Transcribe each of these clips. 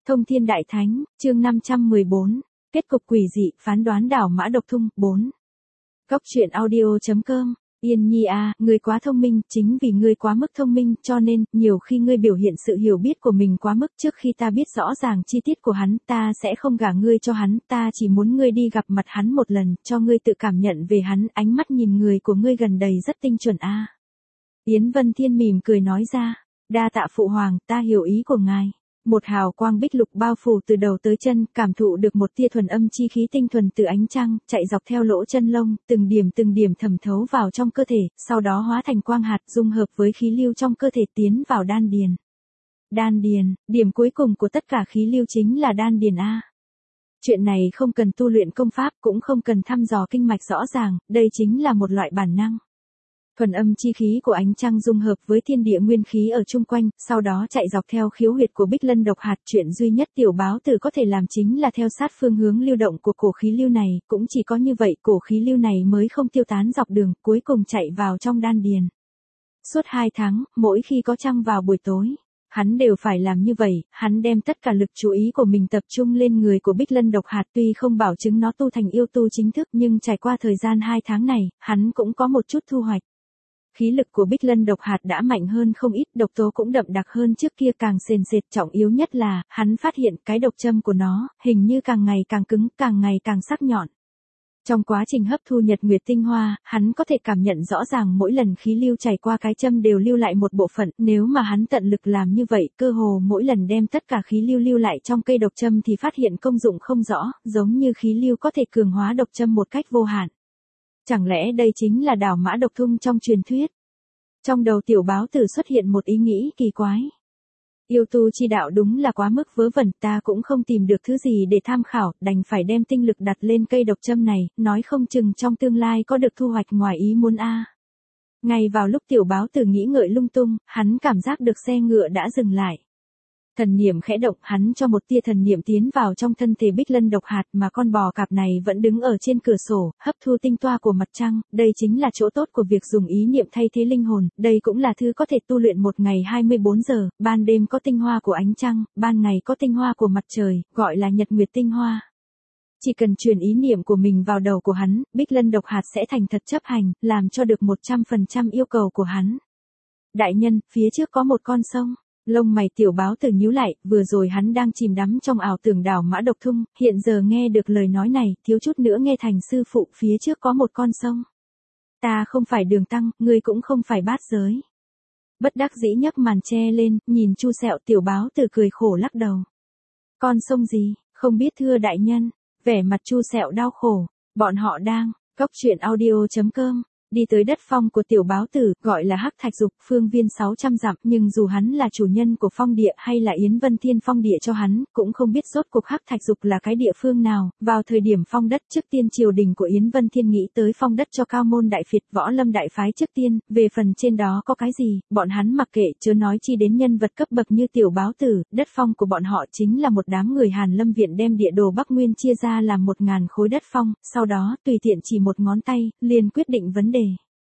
Thông Thiên Đại Thánh, chương 514, kết cục quỷ dị, phán đoán đảo mã độc thung, 4. Góc truyện audio.com, Yên Nhi à, ngươi quá thông minh, chính vì ngươi quá mức thông minh, cho nên, nhiều khi ngươi biểu hiện sự hiểu biết của mình quá mức trước khi ta biết rõ ràng chi tiết của hắn, ta sẽ không gả ngươi cho hắn, ta chỉ muốn ngươi đi gặp mặt hắn một lần, cho ngươi tự cảm nhận về hắn, ánh mắt nhìn người của ngươi gần đầy rất tinh chuẩn a. Yến Vân Thiên mỉm cười nói ra, đa tạ phụ hoàng, ta hiểu ý của ngài. Một hào quang bích lục bao phủ từ đầu tới chân, cảm thụ được một tia thuần âm chi khí tinh thuần từ ánh trăng, chạy dọc theo lỗ chân lông, từng điểm thẩm thấu vào trong cơ thể, sau đó hóa thành quang hạt dung hợp với khí lưu trong cơ thể tiến vào đan điền. Đan điền, điểm cuối cùng của tất cả khí lưu chính là đan điền a. Chuyện này không cần tu luyện công pháp, cũng không cần thăm dò kinh mạch rõ ràng, đây chính là một loại bản năng. Thuần âm chi khí của ánh trăng dung hợp với thiên địa nguyên khí ở chung quanh, sau đó chạy dọc theo khiếu huyệt của Bích Lân độc hạt. Chuyện duy nhất tiểu báo tử có thể làm chính là theo sát phương hướng lưu động của cổ khí lưu này, cũng chỉ có như vậy cổ khí lưu này mới không tiêu tán dọc đường, cuối cùng chạy vào trong đan điền. Suốt 2 tháng, mỗi khi có trăng vào buổi tối, hắn đều phải làm như vậy, hắn đem tất cả lực chú ý của mình tập trung lên người của Bích Lân độc hạt, tuy không bảo chứng nó tu thành yêu tu chính thức nhưng trải qua thời gian 2 tháng này, hắn cũng có một chút thu hoạch. Khí lực của Bích Lân độc hạt đã mạnh hơn không ít, độc tố cũng đậm đặc hơn trước kia, càng sền sệt, trọng yếu nhất là, hắn phát hiện cái độc châm của nó, hình như càng ngày càng cứng, càng ngày càng sắc nhọn. Trong quá trình hấp thu nhật nguyệt tinh hoa, hắn có thể cảm nhận rõ ràng mỗi lần khí lưu chảy qua cái châm đều lưu lại một bộ phận, nếu mà hắn tận lực làm như vậy, cơ hồ mỗi lần đem tất cả khí lưu lưu lại trong cây độc châm thì phát hiện công dụng không rõ, giống như khí lưu có thể cường hóa độc châm một cách vô hạn. Chẳng lẽ đây chính là đảo mã độc thung trong truyền thuyết? Trong đầu tiểu báo tử xuất hiện một ý nghĩ kỳ quái. Yêu tu chi đạo đúng là quá mức vớ vẩn, ta cũng không tìm được thứ gì để tham khảo, đành phải đem tinh lực đặt lên cây độc châm này, nói không chừng trong tương lai có được thu hoạch ngoài ý muốn a. Ngay vào lúc tiểu báo tử nghĩ ngợi lung tung, hắn cảm giác được xe ngựa đã dừng lại. Thần niệm khẽ động, hắn cho một tia thần niệm tiến vào trong thân thể Bích Lân độc hạt, mà con bò cạp này vẫn đứng ở trên cửa sổ, hấp thu tinh toa của mặt trăng, đây chính là chỗ tốt của việc dùng ý niệm thay thế linh hồn, đây cũng là thứ có thể tu luyện một ngày 24 giờ, ban đêm có tinh hoa của ánh trăng, ban ngày có tinh hoa của mặt trời, gọi là nhật nguyệt tinh hoa. Chỉ cần truyền ý niệm của mình vào đầu của hắn, Bích Lân độc hạt sẽ thành thật chấp hành, làm cho được 100% yêu cầu của hắn. Đại nhân, phía trước có một con sông. Lông mày tiểu báo tử nhíu lại, vừa rồi hắn đang chìm đắm trong ảo tưởng đảo mã độc thung, hiện giờ nghe được lời nói này, thiếu chút nữa nghe thành sư phụ, phía trước có một con sông. Ta không phải Đường Tăng, ngươi cũng không phải Bát Giới. Bất đắc dĩ nhấc màn che lên, nhìn Chu Sẹo, tiểu báo tử cười khổ lắc đầu. Con sông gì, không biết thưa đại nhân, vẻ mặt Chu Sẹo đau khổ, bọn họ đang, góc truyện audio.com. Đi tới đất phong của tiểu báo tử, gọi là Hắc Thạch Dục, phương viên 600 dặm, nhưng dù hắn là chủ nhân của phong địa hay là Yến Vân Thiên phong địa cho hắn, cũng không biết rốt cuộc Hắc Thạch Dục là cái địa phương nào. Vào thời điểm phong đất, trước tiên triều đình của Yến Vân Thiên nghĩ tới phong đất cho Cao Môn Đại Phiệt, Võ Lâm Đại Phái trước tiên, về phần trên đó có cái gì, bọn hắn mặc kệ, chớ nói chi đến nhân vật cấp bậc như tiểu báo tử, đất phong của bọn họ chính là một đám người Hàn Lâm Viện đem địa đồ Bắc Nguyên chia ra làm 1000 khối đất phong, sau đó tùy tiện chỉ một ngón tay, liền quyết định vấn đề.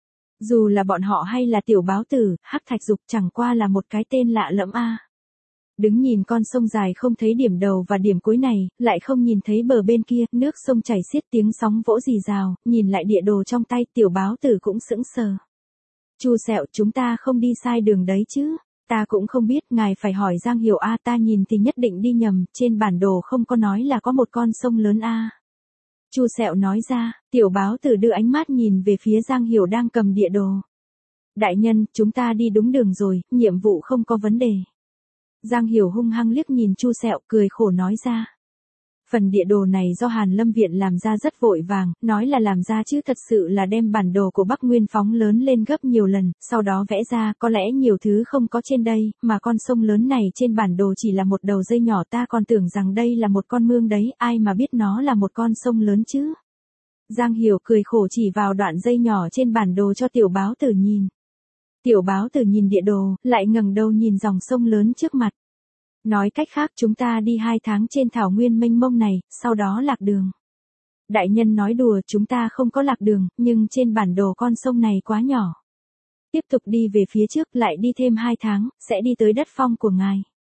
Dù là bọn họ hay là tiểu báo tử, Hắc Thạch Dục chẳng qua là một cái tên lạ lẫm a. Đứng nhìn con sông dài không thấy điểm đầu và điểm cuối này, lại không nhìn thấy bờ bên kia, nước sông chảy xiết tiếng sóng vỗ rì rào, nhìn lại địa đồ trong tay, tiểu báo tử cũng sững sờ. Chu Sẹo, chúng ta không đi sai đường đấy chứ? Ta cũng không biết, ngài phải hỏi Giang Hiểu a, ta nhìn thì nhất định đi nhầm, trên bản đồ không có nói là có một con sông lớn a. Chu Sẹo nói ra, tiểu báo tử đưa ánh mắt nhìn về phía Giang Hiểu đang cầm địa đồ. Đại nhân, chúng ta đi đúng đường rồi, nhiệm vụ không có vấn đề. Giang Hiểu hung hăng liếc nhìn Chu Sẹo, cười khổ nói ra. Phần địa đồ này do Hàn Lâm Viện làm ra rất vội vàng, nói là làm ra chứ thật sự là đem bản đồ của Bắc Nguyên phóng lớn lên gấp nhiều lần, sau đó vẽ ra, có lẽ nhiều thứ không có trên đây, mà con sông lớn này trên bản đồ chỉ là một đầu dây nhỏ, ta còn tưởng rằng đây là một con mương đấy, ai mà biết nó là một con sông lớn chứ. Giang Hiểu cười khổ chỉ vào đoạn dây nhỏ trên bản đồ cho tiểu báo tử nhìn. Tiểu báo tử nhìn địa đồ, lại ngẩng đầu nhìn dòng sông lớn trước mặt. Nói cách khác, chúng ta đi 2 tháng trên thảo nguyên mênh mông này, sau đó lạc đường. Đại nhân nói đùa, chúng ta không có lạc đường, nhưng trên bản đồ con sông này quá nhỏ. Tiếp tục đi về phía trước, lại đi thêm 2 tháng, sẽ đi tới đất phong của ngài.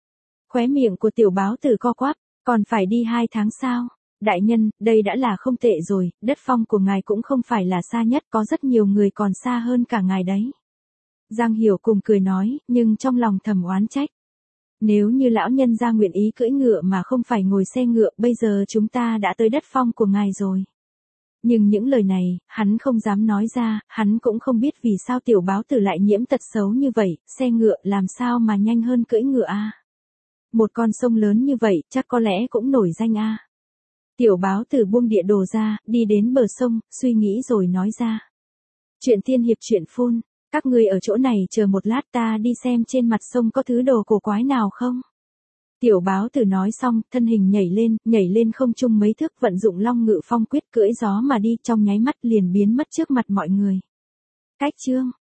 Khóe miệng của tiểu báo tử co quắp, còn phải đi 2 tháng sao? Đại nhân, đây đã là không tệ rồi, đất phong của ngài cũng không phải là xa nhất, có rất nhiều người còn xa hơn cả ngài đấy. Giang Hiểu cùng cười nói, nhưng trong lòng thầm oán trách. Nếu như lão nhân gia nguyện ý cưỡi ngựa mà không phải ngồi xe ngựa, bây giờ chúng ta đã tới đất phong của ngài rồi. Nhưng những lời này, hắn không dám nói ra, hắn cũng không biết vì sao tiểu báo tử lại nhiễm tật xấu như vậy, xe ngựa làm sao mà nhanh hơn cưỡi ngựa a? Một con sông lớn như vậy, chắc có lẽ cũng nổi danh a. Tiểu báo tử buông địa đồ ra, đi đến bờ sông, suy nghĩ rồi nói ra. Chuyện tiên hiệp chuyện phun, các người ở chỗ này chờ một lát ta đi xem trên mặt sông có thứ đồ cổ quái nào không. Tiểu báo tử nói xong, thân hình nhảy lên không trung mấy thước, vận dụng Long Ngự Phong quyết cưỡi gió mà đi, trong nháy mắt liền biến mất trước mặt mọi người. Cách chương